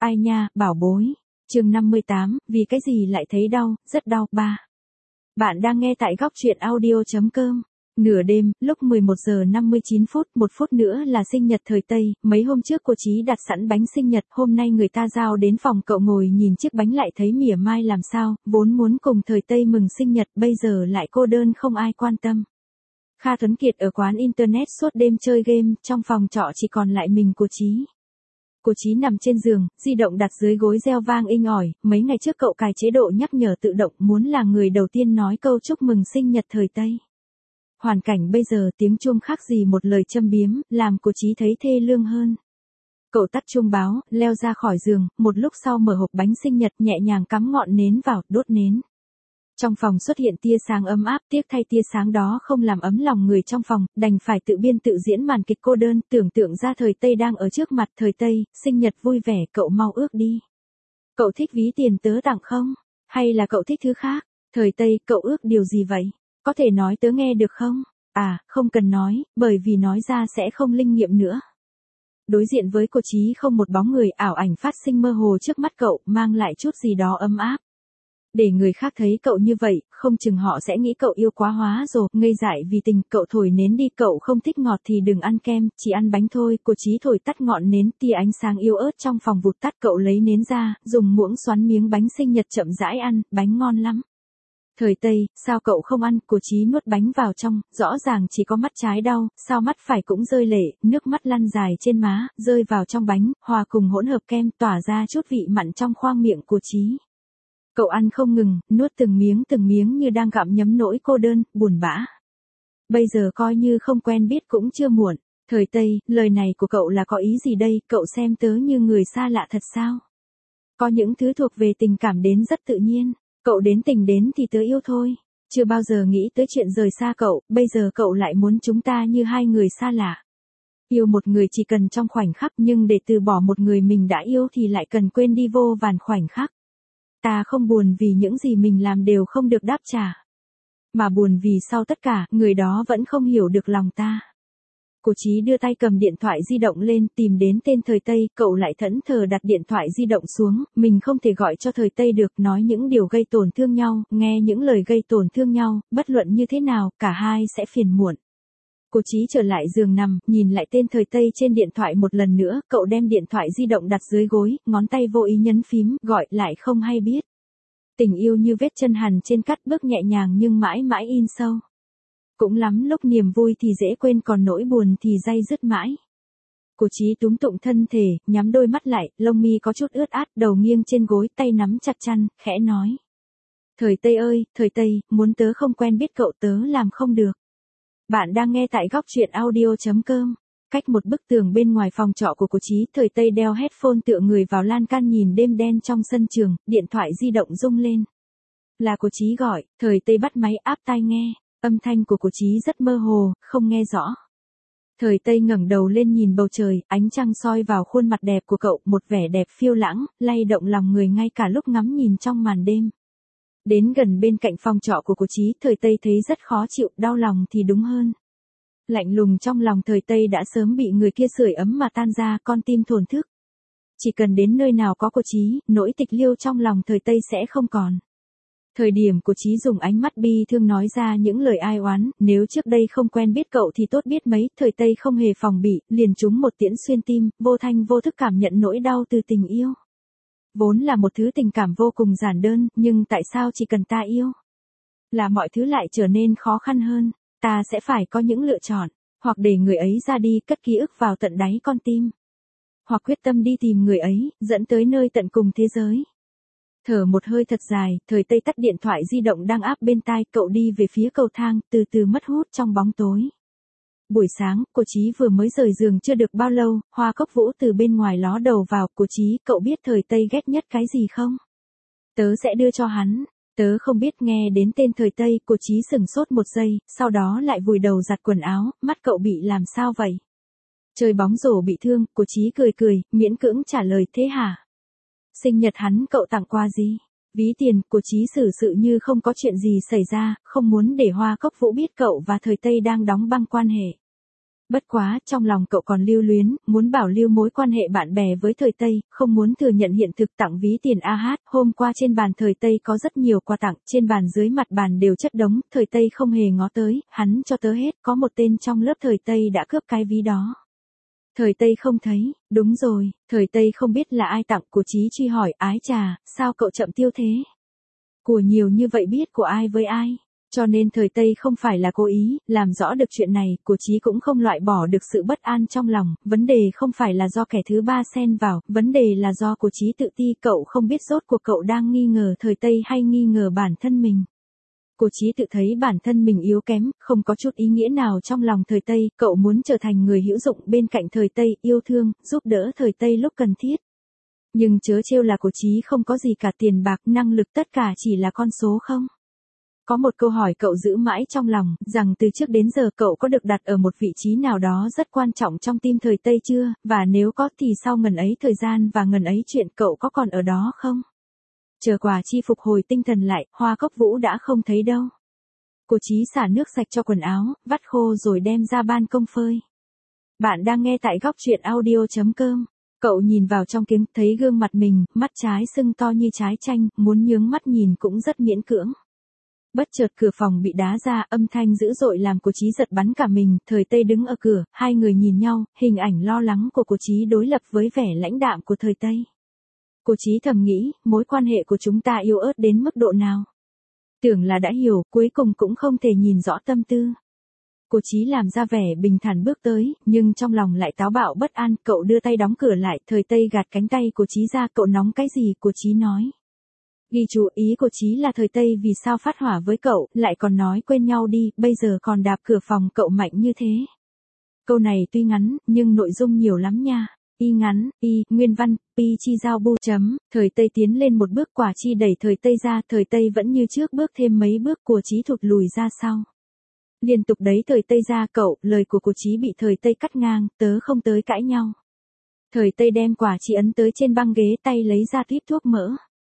Ai nha, bảo bối. Chương 58, vì cái gì lại thấy đau, rất đau. 3. Bạn đang nghe tại góc truyện audio.com. Nửa đêm, lúc 11 giờ 59 phút, 1 phút nữa là sinh nhật thời Tây, mấy hôm trước cô Chí đặt sẵn bánh sinh nhật, hôm nay người ta giao đến phòng cậu ngồi nhìn chiếc bánh lại thấy mỉa mai làm sao, vốn muốn cùng thời Tây mừng sinh nhật, bây giờ lại cô đơn không ai quan tâm. Kha Tuấn Kiệt ở quán internet suốt đêm chơi game, trong phòng trọ chỉ còn lại mình cô Chí. Cô Chí nằm trên giường, di động đặt dưới gối reo vang inh ỏi, mấy ngày trước cậu cài chế độ nhắc nhở tự động muốn là người đầu tiên nói câu chúc mừng sinh nhật thời Tây. Hoàn cảnh bây giờ tiếng chuông khác gì một lời châm biếm, làm cô Chí thấy thê lương hơn. Cậu tắt chuông báo, leo ra khỏi giường, một lúc sau mở hộp bánh sinh nhật nhẹ nhàng cắm ngọn nến vào, đốt nến. Trong phòng xuất hiện tia sáng ấm áp, tiếc thay tia sáng đó không làm ấm lòng người trong phòng, đành phải tự biên tự diễn màn kịch cô đơn, tưởng tượng ra thời Tây đang ở trước mặt. Thời Tây, sinh nhật vui vẻ, cậu mau ước đi. Cậu thích ví tiền tớ tặng không? Hay là cậu thích thứ khác? Thời Tây, cậu ước điều gì vậy? Có thể nói tớ nghe được không? À, không cần nói, bởi vì nói ra sẽ không linh nghiệm nữa. Đối diện với cô Chí không một bóng người, ảo ảnh phát sinh mơ hồ trước mắt cậu, mang lại chút gì đó ấm áp. Để người khác thấy cậu như vậy, không chừng họ sẽ nghĩ cậu yêu quá hóa rồi, ngây dại vì tình. Cậu thổi nến đi, cậu không thích ngọt thì đừng ăn kem, chỉ ăn bánh thôi. Cô Chí thổi tắt ngọn nến, tia ánh sáng yếu ớt trong phòng vụt tắt, cậu lấy nến ra, dùng muỗng xoắn miếng bánh sinh nhật chậm rãi ăn, bánh ngon lắm. Thời Tây, sao cậu không ăn? Cô Chí nuốt bánh vào trong, rõ ràng chỉ có mắt trái đau, sao mắt phải cũng rơi lệ, nước mắt lăn dài trên má, rơi vào trong bánh, hòa cùng hỗn hợp kem, tỏa ra chút vị mặn trong khoang miệng cô Chí. Cậu ăn không ngừng, nuốt từng miếng như đang gặm nhấm nỗi cô đơn, buồn bã. Bây giờ coi như không quen biết cũng chưa muộn. Thời Tây, lời này của cậu là có ý gì đây? Cậu xem tớ như người xa lạ thật sao? Có những thứ thuộc về tình cảm đến rất tự nhiên. Cậu đến tình đến thì tớ yêu thôi. Chưa bao giờ nghĩ tới chuyện rời xa cậu, bây giờ cậu lại muốn chúng ta như hai người xa lạ. Yêu một người chỉ cần trong khoảnh khắc, nhưng để từ bỏ một người mình đã yêu thì lại cần quên đi vô vàn khoảnh khắc. Ta không buồn vì những gì mình làm đều không được đáp trả. Mà buồn vì sau tất cả, người đó vẫn không hiểu được lòng ta. Cô Chí đưa tay cầm điện thoại di động lên, tìm đến tên thời Tây, cậu lại thẫn thờ đặt điện thoại di động xuống, mình không thể gọi cho thời Tây được, nói những điều gây tổn thương nhau, nghe những lời gây tổn thương nhau, bất luận như thế nào, cả hai sẽ phiền muộn. Cô Chí trở lại giường nằm, nhìn lại tên thời Tây trên điện thoại một lần nữa, cậu đem điện thoại di động đặt dưới gối, ngón tay vô ý nhấn phím, gọi lại không hay biết. Tình yêu như vết chân hằn trên cắt, bước nhẹ nhàng nhưng mãi mãi in sâu. Cũng lắm lúc niềm vui thì dễ quên, còn nỗi buồn thì day dứt mãi. Cô Chí túm tụng thân thể, nhắm đôi mắt lại, lông mi có chút ướt át, đầu nghiêng trên gối, tay nắm chặt chăn, khẽ nói. Thời Tây ơi, thời Tây, muốn tớ không quen biết cậu tớ làm không được. Bạn đang nghe tại góc truyện audio.com. Cách một bức tường bên ngoài phòng trọ của cô Chí, thời Tây đeo headphone tựa người vào lan can nhìn đêm đen trong sân trường, điện thoại di động rung lên. Là cô Chí gọi, thời Tây bắt máy áp tai nghe, âm thanh của cô Chí rất mơ hồ, không nghe rõ. Thời Tây ngẩng đầu lên nhìn bầu trời, ánh trăng soi vào khuôn mặt đẹp của cậu, một vẻ đẹp phiêu lãng, lay động lòng người ngay cả lúc ngắm nhìn trong màn đêm. Đến gần bên cạnh phòng trọ của cô Chí, thời Tây thấy rất khó chịu, đau lòng thì đúng hơn. Lạnh lùng trong lòng thời Tây đã sớm bị người kia sưởi ấm mà tan ra, con tim thổn thức. Chỉ cần đến nơi nào có cô Chí, nỗi tịch liêu trong lòng thời Tây sẽ không còn. Thời điểm cô Chí dùng ánh mắt bi thương nói ra những lời ai oán, nếu trước đây không quen biết cậu thì tốt biết mấy. Thời Tây không hề phòng bị, liền trúng một tiễn xuyên tim, vô thanh vô thức cảm nhận nỗi đau từ tình yêu. Vốn là một thứ tình cảm vô cùng giản đơn, nhưng tại sao chỉ cần ta yêu là mọi thứ lại trở nên khó khăn hơn? Ta sẽ phải có những lựa chọn, hoặc để người ấy ra đi, cất ký ức vào tận đáy con tim, hoặc quyết tâm đi tìm người ấy, dẫn tới nơi tận cùng thế giới. Thở một hơi thật dài, thời Tây tắt điện thoại di động đang áp bên tai, cậu đi về phía cầu thang, từ từ mất hút trong bóng tối. Buổi sáng, cô Chí vừa mới rời giường chưa được bao lâu, Hoa Cốc Vũ từ bên ngoài ló đầu vào. Cô Chí, cậu biết thời Tây ghét nhất cái gì không? Tớ sẽ đưa cho hắn. Tớ không biết. Nghe đến tên thời Tây, cô Chí sửng sốt một giây, sau đó lại vùi đầu giặt quần áo, mắt cậu bị làm sao vậy? Chơi bóng rổ bị thương, cô Chí cười, miễn cưỡng trả lời, thế hả? Sinh nhật hắn cậu tặng quà gì? Ví tiền. Cô Chí xử sự như không có chuyện gì xảy ra, không muốn để Hoa Cốc Vũ biết cậu và thời Tây đang đóng băng quan hệ. Bất quá, trong lòng cậu còn lưu luyến, muốn bảo lưu mối quan hệ bạn bè với thời Tây, không muốn thừa nhận hiện thực tặng ví tiền AH. Hôm qua trên bàn thời Tây có rất nhiều quà tặng, trên bàn dưới mặt bàn đều chất đống, thời Tây không hề ngó tới, hắn cho tớ hết, có một tên trong lớp thời Tây đã cướp cái ví đó. Thời Tây không thấy, đúng rồi, thời Tây không biết là ai tặng, của Chí truy hỏi, ái chà, sao cậu chậm tiêu thế? Của nhiều như vậy biết của ai với ai? Cho nên thời Tây không phải là cố ý, làm rõ được chuyện này, của Chí cũng không loại bỏ được sự bất an trong lòng, vấn đề không phải là do kẻ thứ ba xen vào, vấn đề là do của Chí tự ti, cậu không biết rốt cuộc cậu đang nghi ngờ thời Tây hay nghi ngờ bản thân mình. Cô Chí tự thấy bản thân mình yếu kém, không có chút ý nghĩa nào trong lòng thời Tây, cậu muốn trở thành người hữu dụng bên cạnh thời Tây, yêu thương, giúp đỡ thời Tây lúc cần thiết. Nhưng chớ trêu là cô Chí không có gì cả, tiền bạc, năng lực tất cả chỉ là con số không. Có một câu hỏi cậu giữ mãi trong lòng, rằng từ trước đến giờ cậu có được đặt ở một vị trí nào đó rất quan trọng trong tim thời Tây chưa, và nếu có thì sau ngần ấy thời gian và ngần ấy chuyện cậu có còn ở đó không? Chờ Quả Chi phục hồi tinh thần lại, Hoa Cốc Vũ đã không thấy đâu. Cô Chí xả nước sạch cho quần áo, vắt khô rồi đem ra ban công phơi. Bạn đang nghe tại góc truyện audio.com. Cậu nhìn vào trong kính, thấy gương mặt mình, mắt trái sưng to như trái chanh, muốn nhướng mắt nhìn cũng rất miễn cưỡng. Bất chợt cửa phòng bị đá ra, âm thanh dữ dội làm cô Chí giật bắn cả mình, thời Tây đứng ở cửa, hai người nhìn nhau, hình ảnh lo lắng của cô Chí đối lập với vẻ lãnh đạm của thời Tây. Cô Chí thầm nghĩ, mối quan hệ của chúng ta yếu ớt đến mức độ nào? Tưởng là đã hiểu, cuối cùng cũng không thể nhìn rõ tâm tư. Cô Chí làm ra vẻ bình thản bước tới, nhưng trong lòng lại táo bạo bất an, cậu đưa tay đóng cửa lại, thời Tây gạt cánh tay của Chí ra, cậu nóng cái gì, cô Chí nói. Ghi chú ý của Chí là thời Tây vì sao phát hỏa với cậu, lại còn nói quên nhau đi, bây giờ còn đạp cửa phòng cậu mạnh như thế. Câu này tuy ngắn, nhưng nội dung nhiều lắm nha. Y ngắn, y, nguyên văn, pi chi giao bu chấm, thời Tây tiến lên một bước, Quả Chi đẩy thời Tây ra, thời Tây vẫn như trước bước thêm mấy bước, của Chí thụt lùi ra sau. Liên tục đấy thời Tây ra cậu, lời của Chí bị thời Tây cắt ngang, tớ không tới cãi nhau. Thời Tây đem Quả Chi ấn tới trên băng ghế, tay lấy ra tuyếp thuốc mỡ.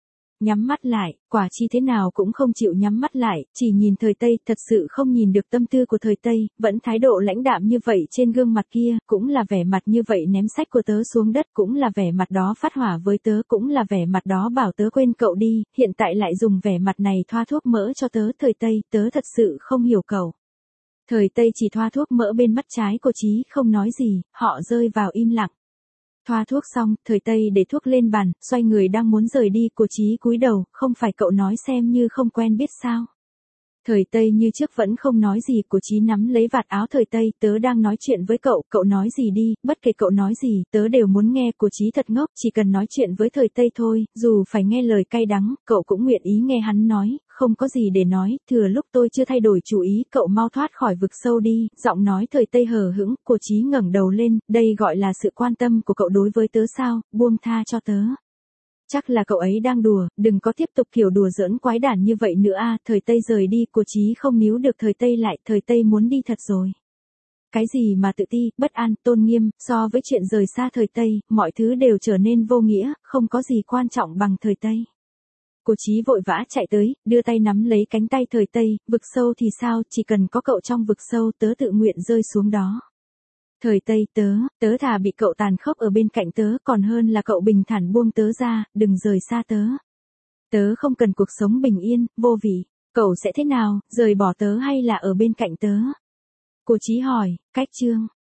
Nhắm mắt lại, Quả Chi thế nào cũng không chịu nhắm mắt lại, chỉ nhìn thời Tây, thật sự không nhìn được tâm tư của thời Tây, vẫn thái độ lãnh đạm như vậy trên gương mặt kia, cũng là vẻ mặt như vậy ném sách của tớ xuống đất, cũng là vẻ mặt đó phát hỏa với tớ, cũng là vẻ mặt đó bảo tớ quên cậu đi, hiện tại lại dùng vẻ mặt này thoa thuốc mỡ cho tớ, thời Tây, tớ thật sự không hiểu cậu. Thời Tây chỉ thoa thuốc mỡ bên mắt trái của Chí, không nói gì, họ rơi vào im lặng. Thoa thuốc xong, thời Tây để thuốc lên bàn, xoay người đang muốn rời đi, của Chí cúi đầu, không phải cậu nói xem như không quen biết sao. Thời Tây như trước vẫn không nói gì, của Chí nắm lấy vạt áo thời Tây, tớ đang nói chuyện với cậu nói gì đi, bất kể cậu nói gì, tớ đều muốn nghe, của Chí thật ngốc, chỉ cần nói chuyện với thời Tây thôi, dù phải nghe lời cay đắng, cậu cũng nguyện ý nghe hắn nói, không có gì để nói, thừa lúc tôi chưa thay đổi chủ ý, cậu mau thoát khỏi vực sâu đi, giọng nói thời Tây hờ hững, của Chí ngẩng đầu lên, đây gọi là sự quan tâm của cậu đối với tớ sao, buông tha cho tớ. Chắc là cậu ấy đang đùa, đừng có tiếp tục kiểu đùa giỡn quái đản như vậy nữa a. Thời Tây rời đi, của Chí không níu được thời Tây lại, thời Tây muốn đi thật rồi. Cái gì mà tự ti, bất an, tôn nghiêm, so với chuyện rời xa thời Tây, mọi thứ đều trở nên vô nghĩa, không có gì quan trọng bằng thời Tây. Của Chí vội vã chạy tới, đưa tay nắm lấy cánh tay thời Tây, vực sâu thì sao, chỉ cần có cậu trong vực sâu, tớ tự nguyện rơi xuống đó. Thời Tây, tớ thà bị cậu tàn khốc ở bên cạnh tớ còn hơn là cậu bình thản buông tớ ra, đừng rời xa tớ. Tớ không cần cuộc sống bình yên, vô vị, cậu sẽ thế nào, rời bỏ tớ hay là ở bên cạnh tớ? Cô Chí hỏi, cách chương.